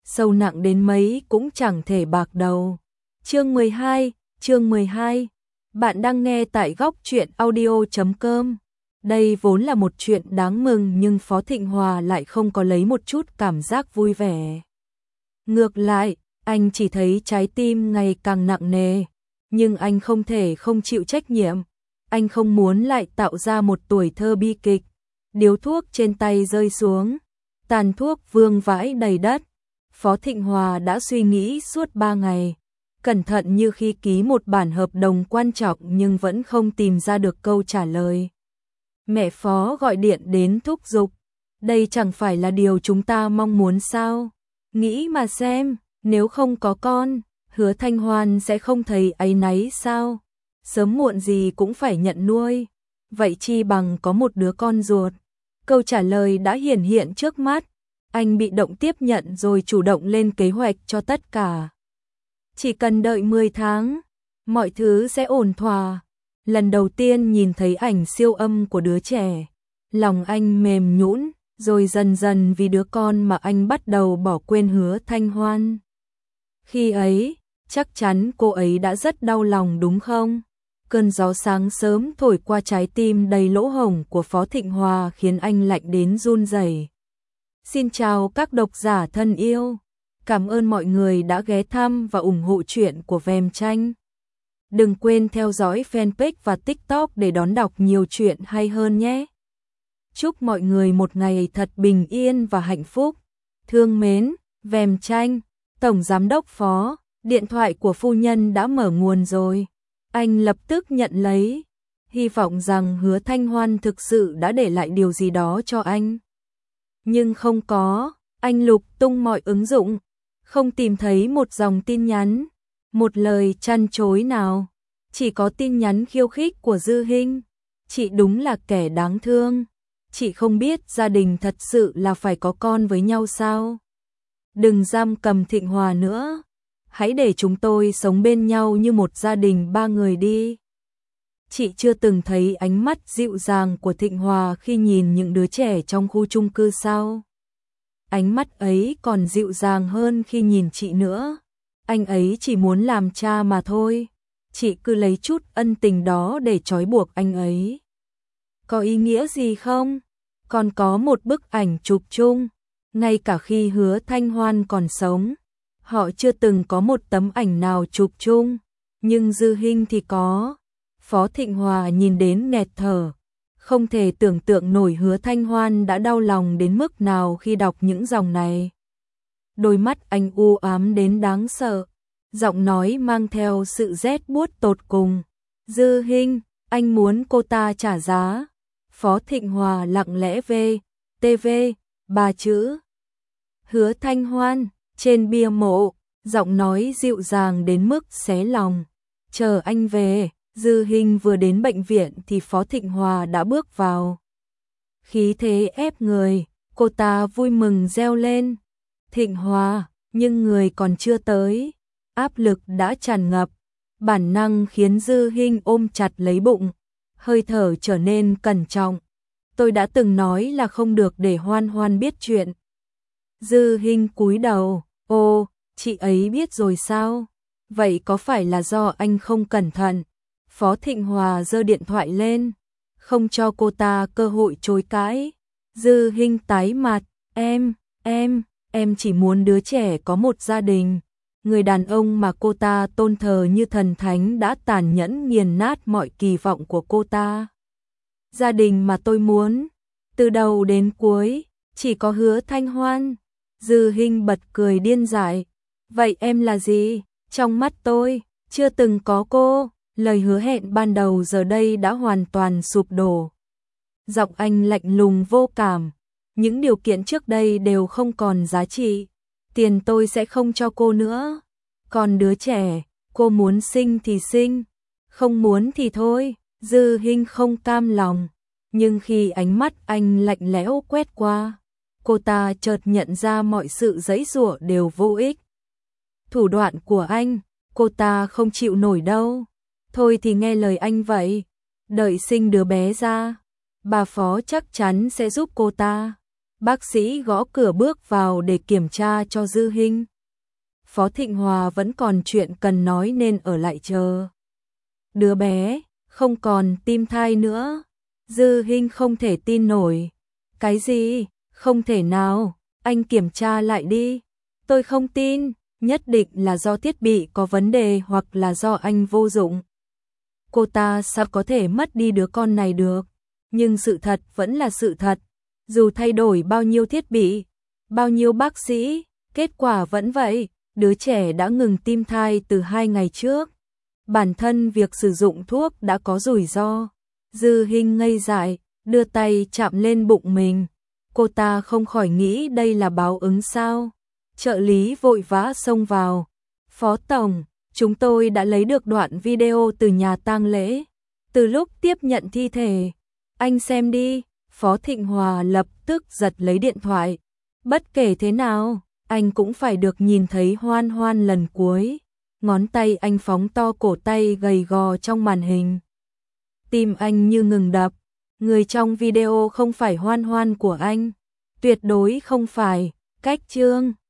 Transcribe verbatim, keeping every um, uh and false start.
sâu nặng đến mấy cũng chẳng thể bạc đầu. Chương mười hai, chương mười hai. Bạn đang nghe tại góc truyện audio chấm com. Đây vốn là một chuyện đáng mừng nhưng Phó Thịnh Hòa lại không có lấy một chút cảm giác vui vẻ. Ngược lại, anh chỉ thấy trái tim ngày càng nặng nề, nhưng anh không thể không chịu trách nhiệm. Anh không muốn lại tạo ra một tuổi thơ bi kịch. Điếu thuốc trên tay rơi xuống, tàn thuốc vương vãi đầy đất. Phó Thịnh Hòa đã suy nghĩ suốt ba ngày, cẩn thận như khi ký một bản hợp đồng quan trọng nhưng vẫn không tìm ra được câu trả lời. Mẹ Phó gọi điện đến thúc giục, đây chẳng phải là điều chúng ta mong muốn sao? Nghĩ mà xem, nếu không có con, Hứa Thanh Hoan sẽ không thấy áy náy sao? Sớm muộn gì cũng phải nhận nuôi, vậy chi bằng có một đứa con ruột. Câu trả lời đã hiển hiện trước mắt, anh bị động tiếp nhận rồi chủ động lên kế hoạch cho tất cả. Chỉ cần đợi mười tháng, mọi thứ sẽ ổn thỏa. Lần đầu tiên nhìn thấy ảnh siêu âm của đứa trẻ, lòng anh mềm nhũn, rồi dần dần vì đứa con mà anh bắt đầu bỏ quên Hứa Thanh Hoan. Khi ấy, chắc chắn cô ấy đã rất đau lòng đúng không? Cơn gió sáng sớm thổi qua trái tim đầy lỗ hổng của Phó Thịnh Hòa khiến anh lạnh đến run rẩy. Xin chào các độc giả thân yêu. Cảm ơn mọi người đã ghé thăm và ủng hộ truyện của Vem Tranh. Đừng quên theo dõi fanpage và TikTok để đón đọc nhiều chuyện hay hơn nhé. Chúc mọi người một ngày thật bình yên và hạnh phúc. Thương mến, Vem Tranh, Tổng Giám đốc Phó, điện thoại của phu nhân đã mở nguồn rồi. Anh lập tức nhận lấy, hy vọng rằng Hứa Thanh Hoan thực sự đã để lại điều gì đó cho anh. Nhưng không có, anh lục tung mọi ứng dụng, không tìm thấy một dòng tin nhắn, một lời trăn trối nào, chỉ có tin nhắn khiêu khích của Dư Hinh. Chị đúng là kẻ đáng thương, chị không biết gia đình thật sự là phải có con với nhau sao? Đừng giam cầm Thịnh Hòa nữa, hãy để chúng tôi sống bên nhau như một gia đình ba người đi. Chị chưa từng thấy ánh mắt dịu dàng của Thịnh Hòa khi nhìn những đứa trẻ trong khu chung cư sao? Ánh mắt ấy còn dịu dàng hơn khi nhìn chị nữa. Anh ấy chỉ muốn làm cha mà thôi. Chị cứ lấy chút ân tình đó để trói buộc anh ấy. Có ý nghĩa gì không? Còn có một bức ảnh chụp chung. Ngay cả khi Hứa Thanh Hoan còn sống, họ chưa từng có một tấm ảnh nào chụp chung. Nhưng Dư Hinh thì có. Phó Thịnh Hòa nhìn đến nghẹt thở. Không thể tưởng tượng nổi Hứa Thanh Hoan đã đau lòng đến mức nào khi đọc những dòng này. Đôi mắt anh u ám đến đáng sợ, giọng nói mang theo sự rét buốt tột cùng. Dư Hinh, anh muốn cô ta trả giá. Phó Thịnh Hòa lặng lẽ về, tê vê, ba chữ. Hứa Thanh Hoan, trên bia mộ, giọng nói dịu dàng đến mức xé lòng. Chờ anh về. Dư Hinh vừa đến bệnh viện thì Phó Thịnh Hòa đã bước vào. Khí thế ép người, cô ta vui mừng reo lên. Thịnh Hòa, nhưng người còn chưa tới. Áp lực đã tràn ngập, bản năng khiến Dư Hinh ôm chặt lấy bụng, hơi thở trở nên cẩn trọng. Tôi đã từng nói là không được để Hoan Hoan biết chuyện. Dư Hinh cúi đầu, ô, chị ấy biết rồi sao? Vậy có phải là do anh không cẩn thận? Phó Thịnh Hòa giơ điện thoại lên, không cho cô ta cơ hội chối cãi. Dư Hinh tái mặt, em, em, em chỉ muốn đứa trẻ có một gia đình. Người đàn ông mà cô ta tôn thờ như thần thánh đã tàn nhẫn nghiền nát mọi kỳ vọng của cô ta. Gia đình mà tôi muốn, từ đầu đến cuối, chỉ có Hứa Thanh Hoan. Dư Hinh bật cười điên dại. Vậy em là gì? Trong mắt tôi, chưa từng có cô. Lời hứa hẹn ban đầu giờ đây đã hoàn toàn sụp đổ. Giọng anh lạnh lùng vô cảm. Những điều kiện trước đây đều không còn giá trị. Tiền tôi sẽ không cho cô nữa. Còn đứa trẻ, cô muốn sinh thì sinh, không muốn thì thôi. Dư Hinh không cam lòng. Nhưng khi ánh mắt anh lạnh lẽo quét qua, cô ta chợt nhận ra mọi sự giãy giụa đều vô ích. Thủ đoạn của anh, cô ta không chịu nổi đâu. Thôi thì nghe lời anh vậy. Đợi sinh đứa bé ra, bà Phó chắc chắn sẽ giúp cô ta. Bác sĩ gõ cửa bước vào để kiểm tra cho Dư Hinh. Phó Thịnh Hòa vẫn còn chuyện cần nói nên ở lại chờ. Đứa bé không còn tim thai nữa. Dư Hinh không thể tin nổi. Cái gì? Không thể nào, anh kiểm tra lại đi. Tôi không tin, nhất định là do thiết bị có vấn đề hoặc là do anh vô dụng. Cô ta sao có thể mất đi đứa con này được? Nhưng sự thật vẫn là sự thật. Dù thay đổi bao nhiêu thiết bị, bao nhiêu bác sĩ, kết quả vẫn vậy. Đứa trẻ đã ngừng tim thai từ hai ngày trước. Bản thân việc sử dụng thuốc đã có rủi ro. Dư Hinh ngây dại, đưa tay chạm lên bụng mình. Cô ta không khỏi nghĩ đây là báo ứng sao. Trợ lý vội vã xông vào. Phó Tổng, chúng tôi đã lấy được đoạn video từ nhà tang lễ. Từ lúc tiếp nhận thi thể. Anh xem đi. Phó Thịnh Hòa lập tức giật lấy điện thoại. Bất kể thế nào, anh cũng phải được nhìn thấy Hoan Hoan lần cuối. Ngón tay anh phóng to cổ tay gầy gò trong màn hình. Tim anh như ngừng đập. Người trong video không phải Hoan Hoan của anh. Tuyệt đối không phải. Cách chương